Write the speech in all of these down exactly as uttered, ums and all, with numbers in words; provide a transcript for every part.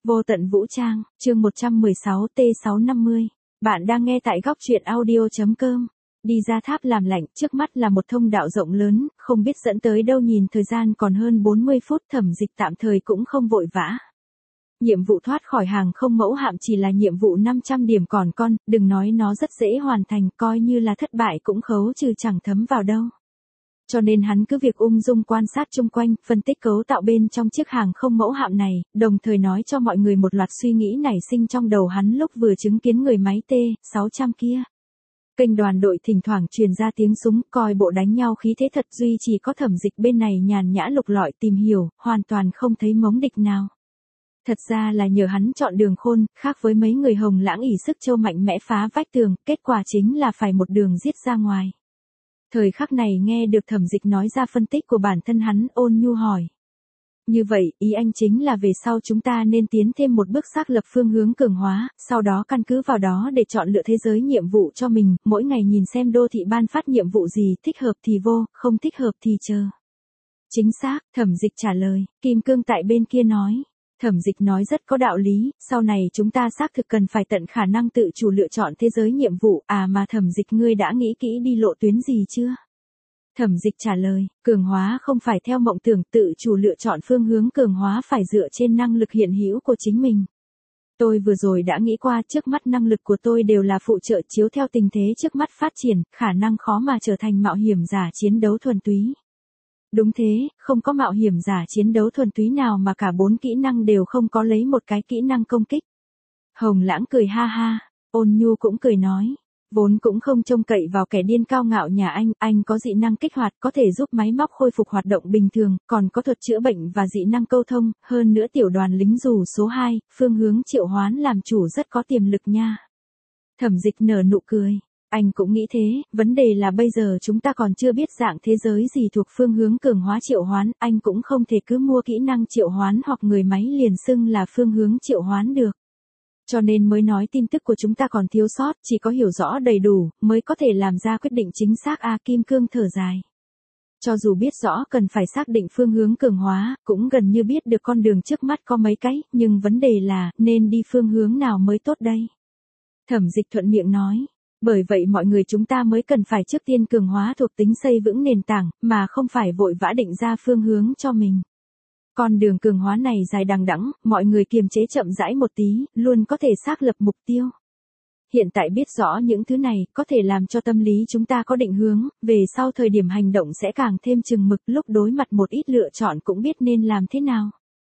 Vô tận vũ trang, chương một trăm mười sáu T sáu năm mươi. Bạn đang nghe tại góc truyện audio.com. Đi ra tháp làm lạnh, trước mắt là một thông đạo rộng lớn, không biết dẫn tới đâu, nhìn thời gian còn hơn bốn mươi phút, Thẩm Dịch tạm thời cũng không vội vã. Nhiệm vụ thoát khỏi hàng không mẫu hạm chỉ là nhiệm vụ năm trăm điểm còn con, đừng nói nó rất dễ hoàn thành, coi như là thất bại cũng khấu trừ chẳng thấm vào đâu. Cho nên hắn cứ việc ung dung quan sát chung quanh, phân tích cấu tạo bên trong chiếc hàng không mẫu hạm này, đồng thời nói cho mọi người một loạt suy nghĩ nảy sinh trong đầu hắn lúc vừa chứng kiến người máy T sáu trăm kia. Kênh đoàn đội thỉnh thoảng truyền ra tiếng súng, coi bộ đánh nhau khí thế thật, duy chỉ có Thẩm Dịch bên này nhàn nhã lục lọi tìm hiểu, hoàn toàn không thấy mống địch nào. Thật ra là nhờ hắn chọn đường khôn, khác với mấy người Hồng Lãng ỷ sức châu mạnh mẽ phá vách tường, kết quả chính là phải một đường giết ra ngoài. Thời khắc này nghe được Thẩm Dịch nói ra phân tích của bản thân, hắn ôn nhu hỏi. Như vậy, ý anh chính là về sau chúng ta nên tiến thêm một bước xác lập phương hướng cường hóa, sau đó căn cứ vào đó để chọn lựa thế giới nhiệm vụ cho mình, mỗi ngày nhìn xem đô thị ban phát nhiệm vụ gì, thích hợp thì vô, không thích hợp thì chờ. Chính xác, Thẩm Dịch trả lời, Kim Cương tại bên kia nói. Thẩm Dịch nói rất có đạo lý, sau này chúng ta xác thực cần phải tận khả năng tự chủ lựa chọn thế giới nhiệm vụ, à mà Thẩm Dịch ngươi đã nghĩ kỹ đi lộ tuyến gì chưa? Thẩm Dịch trả lời, cường hóa không phải theo mộng tưởng, tự chủ lựa chọn phương hướng cường hóa phải dựa trên năng lực hiện hữu của chính mình. Tôi vừa rồi đã nghĩ qua, trước mắt năng lực của tôi đều là phụ trợ, chiếu theo tình thế trước mắt phát triển, khả năng khó mà trở thành mạo hiểm giả chiến đấu thuần túy. Đúng thế, không có mạo hiểm giả chiến đấu thuần túy nào mà cả bốn kỹ năng đều không có, lấy một cái kỹ năng công kích. Hồng Lãng cười ha ha, Ôn Nhu cũng cười nói, vốn cũng không trông cậy vào kẻ điên cao ngạo nhà anh, anh có dị năng kích hoạt có thể giúp máy móc khôi phục hoạt động bình thường, còn có thuật chữa bệnh và dị năng câu thông, hơn nữa tiểu đoàn lính dù số hai, phương hướng triệu hoán làm chủ rất có tiềm lực nha. Thẩm Dịch nở nụ cười. Anh cũng nghĩ thế, vấn đề là bây giờ chúng ta còn chưa biết dạng thế giới gì thuộc phương hướng cường hóa triệu hoán, anh cũng không thể cứ mua kỹ năng triệu hoán hoặc người máy liền xưng là phương hướng triệu hoán được. Cho nên mới nói tin tức của chúng ta còn thiếu sót, chỉ có hiểu rõ đầy đủ, mới có thể làm ra quyết định chính xác. A Kim Cương thở dài. Cho dù biết rõ cần phải xác định phương hướng cường hóa, cũng gần như biết được con đường trước mắt có mấy cái, nhưng vấn đề là, nên đi phương hướng nào mới tốt đây? Thẩm Dịch thuận miệng nói. Bởi vậy mọi người chúng ta mới cần phải trước tiên cường hóa thuộc tính, xây vững nền tảng, mà không phải vội vã định ra phương hướng cho mình. Con đường cường hóa này dài đằng đẵng, mọi người kiềm chế chậm rãi một tí, luôn có thể xác lập mục tiêu. Hiện tại biết rõ những thứ này, có thể làm cho tâm lý chúng ta có định hướng, về sau thời điểm hành động sẽ càng thêm chừng mực, lúc đối mặt một ít lựa chọn cũng biết nên làm thế nào.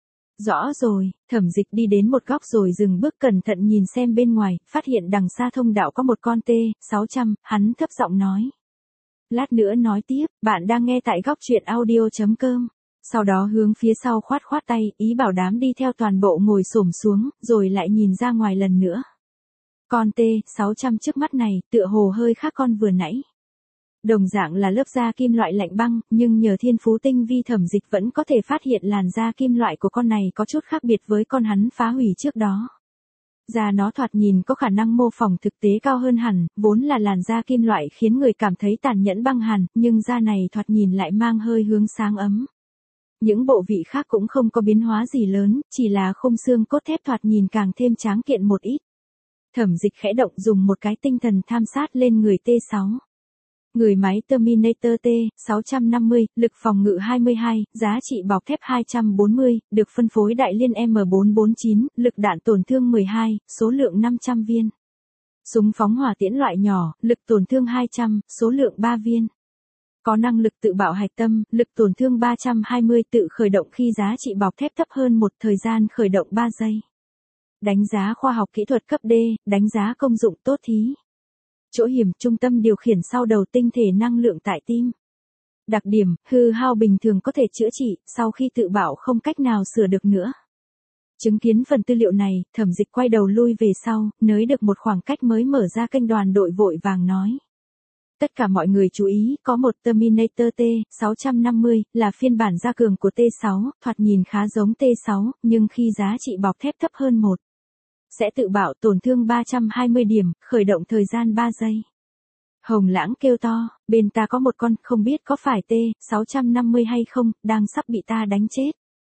Rõ rồi, Thẩm Dịch đi đến một góc rồi dừng bước, cẩn thận nhìn xem bên ngoài, phát hiện đằng xa thông đạo có một con T sáu trăm, hắn thấp giọng nói. Lát nữa nói tiếp, bạn đang nghe tại góc truyện audio.com. Sau đó hướng phía sau khoát khoát tay, ý bảo đám đi theo toàn bộ ngồi xổm xuống, rồi lại nhìn ra ngoài lần nữa. Con T sáu trăm trước mắt này, tựa hồ hơi khác con vừa nãy. Đồng dạng là lớp da kim loại lạnh băng, nhưng nhờ thiên phú tinh vi, Thẩm Dịch vẫn có thể phát hiện làn da kim loại của con này có chút khác biệt với con hắn phá hủy trước đó. Da nó thoạt nhìn có khả năng mô phỏng thực tế cao hơn hẳn, vốn là làn da kim loại khiến người cảm thấy tàn nhẫn băng hàn, nhưng da này thoạt nhìn lại mang hơi hướng sáng ấm. Những bộ vị khác cũng không có biến hóa gì lớn, chỉ là khung xương cốt thép thoạt nhìn càng thêm tráng kiện một ít. Thẩm Dịch khẽ động, dùng một cái tinh thần tham sát lên người T sáu. Người máy Terminator T sáu trăm năm mươi, lực phòng ngự hai mươi hai, giá trị bọc thép hai trăm bốn mươi, được phân phối đại liên M bốn bốn chín, lực đạn tổn thương mười hai, số lượng năm trăm viên. Súng phóng hỏa tiễn loại nhỏ, lực tổn thương hai trăm, số lượng ba viên. Có năng lực tự bạo hạch tâm, lực tổn thương ba trăm hai mươi, tự khởi động khi giá trị bọc thép thấp hơn một, thời gian khởi động ba giây. Đánh giá khoa học kỹ thuật cấp D, đánh giá công dụng tốt thí. Chỗ hiểm, trung tâm điều khiển sau đầu, tinh thể năng lượng tại tim. Đặc điểm, hư hao bình thường có thể chữa trị, sau khi tự bạo không cách nào sửa được nữa. Chứng kiến phần tư liệu này, Thẩm Dịch quay đầu lui về sau, nới được một khoảng cách mới mở ra kênh đoàn đội, vội vàng nói. Tất cả mọi người chú ý, có một Terminator T sáu trăm năm mươi, là phiên bản gia cường của T sáu, thoạt nhìn khá giống T sáu, nhưng khi giá trị bọc thép thấp hơn một. Sẽ tự bạo, tổn thương ba trăm hai mươi điểm, khởi động thời gian ba giây. Hồng Lãng kêu to, bên ta có một con, không biết có phải T sáu trăm năm mươi hay không, đang sắp bị ta đánh chết.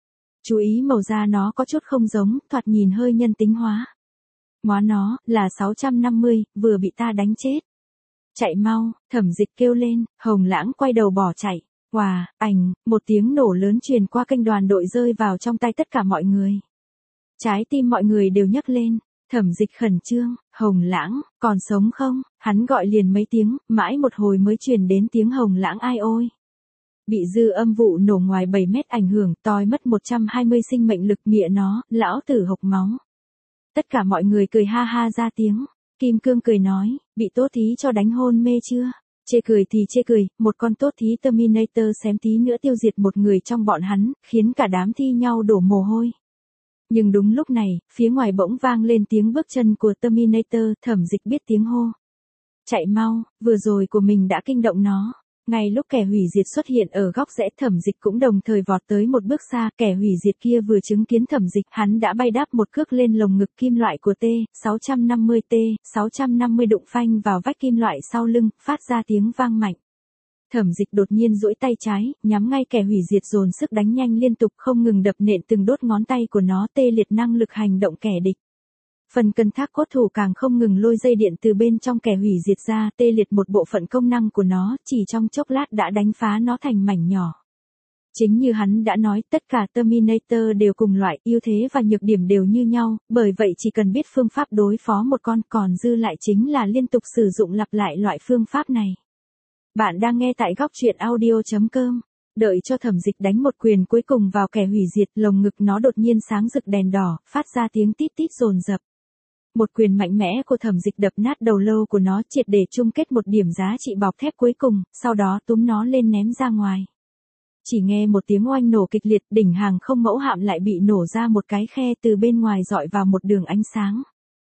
Chú ý màu da nó có chút không giống, thoạt nhìn hơi nhân tính hóa. Móa nó, là sáu trăm năm mươi, vừa bị ta đánh chết. Chạy mau, Thẩm Dịch kêu lên, Hồng Lãng quay đầu bỏ chạy. Wow, ảnh, một tiếng nổ lớn truyền qua kênh đoàn đội rơi vào trong tay tất cả mọi người. Trái tim mọi người đều nhấc lên, Thẩm Dịch khẩn trương, Hồng Lãng, còn sống không? Hắn gọi liền mấy tiếng, mãi một hồi mới truyền đến tiếng Hồng Lãng ai ôi. Bị dư âm vụ nổ ngoài bảy mét ảnh hưởng, toi mất một trăm hai mươi sinh mệnh lực mịa nó, lão tử hộc máu. Tất cả mọi người cười ha ha ra tiếng. Kim Cương cười nói, bị Tốt Thí cho đánh hôn mê chưa? Chê cười thì chê cười, một con Tốt Thí Terminator xém tí nữa tiêu diệt một người trong bọn hắn, khiến cả đám thi nhau đổ mồ hôi. Nhưng đúng lúc này, phía ngoài bỗng vang lên tiếng bước chân của Terminator, Thẩm Dịch biết tiếng hô. Chạy mau, vừa rồi của mình đã kinh động nó. Ngay lúc kẻ hủy diệt xuất hiện ở góc rẽ, Thẩm Dịch cũng đồng thời vọt tới một bước xa, kẻ hủy diệt kia vừa chứng kiến Thẩm Dịch, hắn đã bay đáp một cước lên lồng ngực kim loại của T sáu trăm năm mươi. T sáu trăm năm mươi đụng phanh vào vách kim loại sau lưng, phát ra tiếng vang mạnh. Thẩm Dịch đột nhiên duỗi tay trái, nhắm ngay kẻ hủy diệt dồn sức đánh nhanh liên tục không ngừng đập nện từng đốt ngón tay của nó, tê liệt năng lực hành động kẻ địch. Phần cân thác cốt thủ càng không ngừng lôi dây điện từ bên trong kẻ hủy diệt ra, tê liệt một bộ phận công năng của nó, chỉ trong chốc lát đã đánh phá nó thành mảnh nhỏ. Chính như hắn đã nói, tất cả Terminator đều cùng loại, ưu thế và nhược điểm đều như nhau, bởi vậy chỉ cần biết phương pháp đối phó một con, còn dư lại chính là liên tục sử dụng lặp lại loại phương pháp này. Bạn đang nghe tại góc truyện audio chấm com. Đợi cho Thẩm Dịch đánh một quyền cuối cùng vào kẻ hủy diệt, lồng ngực nó đột nhiên sáng rực đèn đỏ, phát ra tiếng tít tít dồn dập. Một quyền mạnh mẽ của Thẩm Dịch đập nát đầu lâu của nó, triệt để chung kết một điểm giá trị bọc thép cuối cùng, sau đó túm nó lên ném ra ngoài. Chỉ nghe một tiếng oanh nổ kịch liệt, đỉnh hàng không mẫu hạm lại bị nổ ra một cái khe từ bên ngoài dọi vào một đường ánh sáng.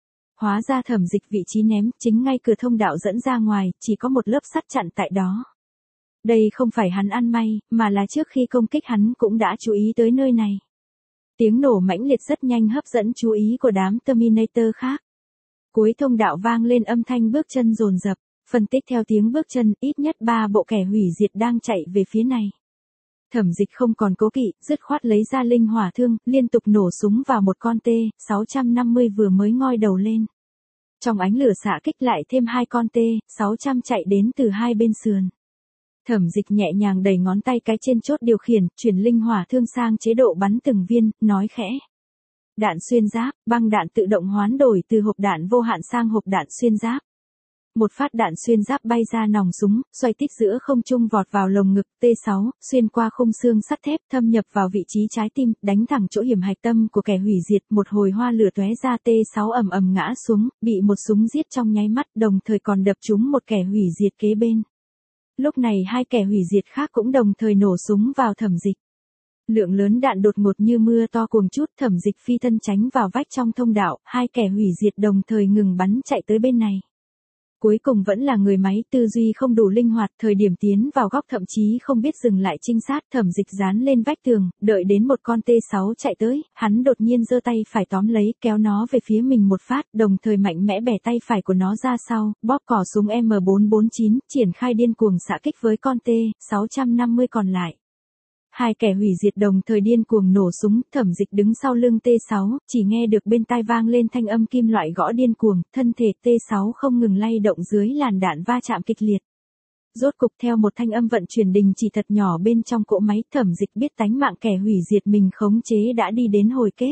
Hóa ra Thẩm Dịch vị trí ném chính ngay cửa thông đạo dẫn ra ngoài, chỉ có một lớp sắt chặn tại đó. Đây không phải hắn ăn may, mà là trước khi công kích hắn cũng đã chú ý tới nơi này. Tiếng nổ mãnh liệt rất nhanh hấp dẫn chú ý của đám Terminator khác. Cuối thông đạo vang lên âm thanh bước chân dồn dập, phân tích theo tiếng bước chân, ít nhất ba bộ kẻ hủy diệt đang chạy về phía này. Thẩm Dịch không còn cố kỵ, dứt khoát lấy ra linh hỏa thương, liên tục nổ súng vào một con T sáu trăm năm mươi vừa mới ngoi đầu lên. Trong ánh lửa xạ kích lại thêm hai con T sáu trăm chạy đến từ hai bên sườn. Thẩm Dịch nhẹ nhàng đẩy ngón tay cái trên chốt điều khiển, chuyển linh hỏa thương sang chế độ bắn từng viên, nói khẽ. Đạn xuyên giáp, băng đạn tự động hoán đổi từ hộp đạn vô hạn sang hộp đạn xuyên giáp. Một phát đạn xuyên giáp bay ra nòng súng, xoay tít giữa không trung vọt vào lồng ngực T sáu, xuyên qua khung xương sắt thép, thâm nhập vào vị trí trái tim, đánh thẳng chỗ hiểm hạch tâm của kẻ hủy diệt, một hồi hoa lửa tóe ra, T sáu ầm ầm ngã xuống, bị một súng giết trong nháy mắt, đồng thời còn đập trúng một kẻ hủy diệt kế bên. Lúc này hai kẻ hủy diệt khác cũng đồng thời nổ súng vào Thẩm Dịch. Lượng lớn đạn đột ngột như mưa to cuồng chút, Thẩm Dịch phi thân tránh vào vách trong thông đạo, hai kẻ hủy diệt đồng thời ngừng bắn chạy tới bên này. Cuối cùng vẫn là người máy tư duy không đủ linh hoạt, thời điểm tiến vào góc thậm chí không biết dừng lại trinh sát, Thẩm Dịch dán lên vách tường, đợi đến một con T sáu chạy tới, hắn đột nhiên giơ tay phải tóm lấy, kéo nó về phía mình một phát, đồng thời mạnh mẽ bẻ tay phải của nó ra sau, bóp cò súng M bốn bốn chín, triển khai điên cuồng xạ kích với con T sáu trăm năm mươi còn lại. Hai kẻ hủy diệt đồng thời điên cuồng nổ súng, Thẩm Dịch đứng sau lưng T sáu, chỉ nghe được bên tai vang lên thanh âm kim loại gõ điên cuồng, thân thể T sáu không ngừng lay động dưới làn đạn va chạm kịch liệt. Rốt cục theo một thanh âm vận chuyển đình chỉ thật nhỏ bên trong cỗ máy, Thẩm Dịch biết tánh mạng kẻ hủy diệt mình khống chế đã đi đến hồi kết.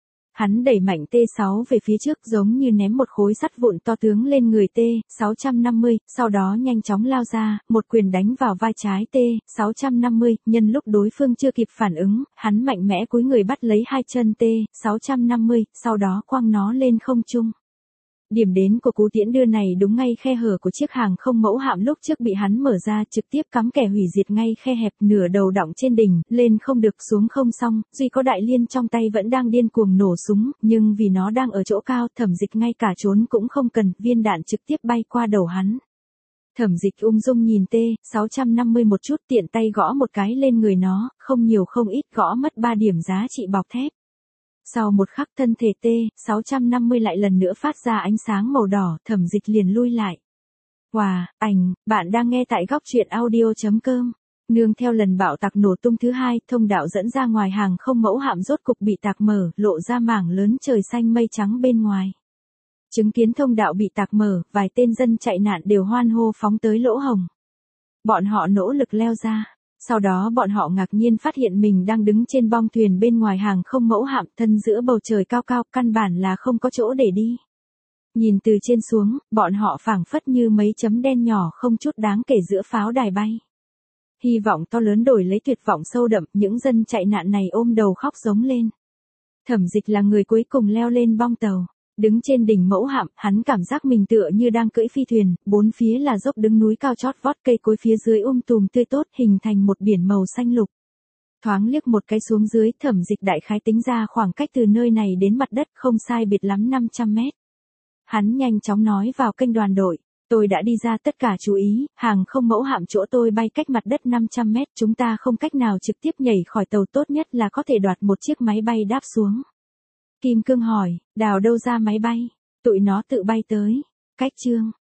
Hắn đẩy mạnh T sáu về phía trước giống như ném một khối sắt vụn to tướng lên người T sáu trăm năm mươi, sau đó nhanh chóng lao ra, một quyền đánh vào vai trái T sáu trăm năm mươi, nhân lúc đối phương chưa kịp phản ứng, hắn mạnh mẽ cúi người bắt lấy hai chân T sáu trăm năm mươi, sau đó quăng nó lên không trung. Điểm đến của cú tiễn đưa này đúng ngay khe hở của chiếc hàng không mẫu hạm lúc trước bị hắn mở ra, trực tiếp cắm kẻ hủy diệt ngay khe hẹp, nửa đầu đọng trên đỉnh, lên không được xuống không xong, duy có đại liên trong tay vẫn đang điên cuồng nổ súng, nhưng vì nó đang ở chỗ cao, Thẩm Dịch ngay cả trốn cũng không cần, viên đạn trực tiếp bay qua đầu hắn. Thẩm Dịch ung dung nhìn T sáu trăm năm mươi một chút, tiện tay gõ một cái lên người nó, không nhiều không ít, gõ mất ba điểm giá trị bọc thép. Sau một khắc thân thể T sáu trăm năm mươi lại lần nữa phát ra ánh sáng màu đỏ, Thẩm Dịch liền lui lại. Wow, ảnh, bạn đang nghe tại góc truyện audio chấm com. Nương theo lần bạo tạc nổ tung thứ hai, thông đạo dẫn ra ngoài hàng không mẫu hạm rốt cục bị tạc mở, lộ ra mảng lớn trời xanh mây trắng bên ngoài. Chứng kiến thông đạo bị tạc mở, vài tên dân chạy nạn đều hoan hô phóng tới lỗ hổng. Bọn họ nỗ lực leo ra. Sau đó bọn họ ngạc nhiên phát hiện mình đang đứng trên bong thuyền bên ngoài hàng không mẫu hạm, thân giữa bầu trời cao cao, căn bản là không có chỗ để đi. Nhìn từ trên xuống, bọn họ phảng phất như mấy chấm đen nhỏ không chút đáng kể giữa pháo đài bay. Hy vọng to lớn đổi lấy tuyệt vọng sâu đậm, những dân chạy nạn này ôm đầu khóc giống lên. Thẩm Dịch là người cuối cùng leo lên bong tàu. Đứng trên đỉnh mẫu hạm, hắn cảm giác mình tựa như đang cưỡi phi thuyền, bốn phía là dốc đứng núi cao chót vót, cây cối phía dưới um tùm tươi tốt, hình thành một biển màu xanh lục. Thoáng liếc một cái xuống dưới, Thẩm Dịch đại khái tính ra khoảng cách từ nơi này đến mặt đất không sai biệt lắm năm trăm mét. Hắn nhanh chóng nói vào kênh đoàn đội, tôi đã đi ra, tất cả chú ý, hàng không mẫu hạm chỗ tôi bay cách mặt đất năm trăm mét, chúng ta không cách nào trực tiếp nhảy khỏi tàu, tốt nhất là có thể đoạt một chiếc máy bay đáp xuống. Kim Cương hỏi, đào đâu ra máy bay? Tụi nó tự bay tới. Cách chương.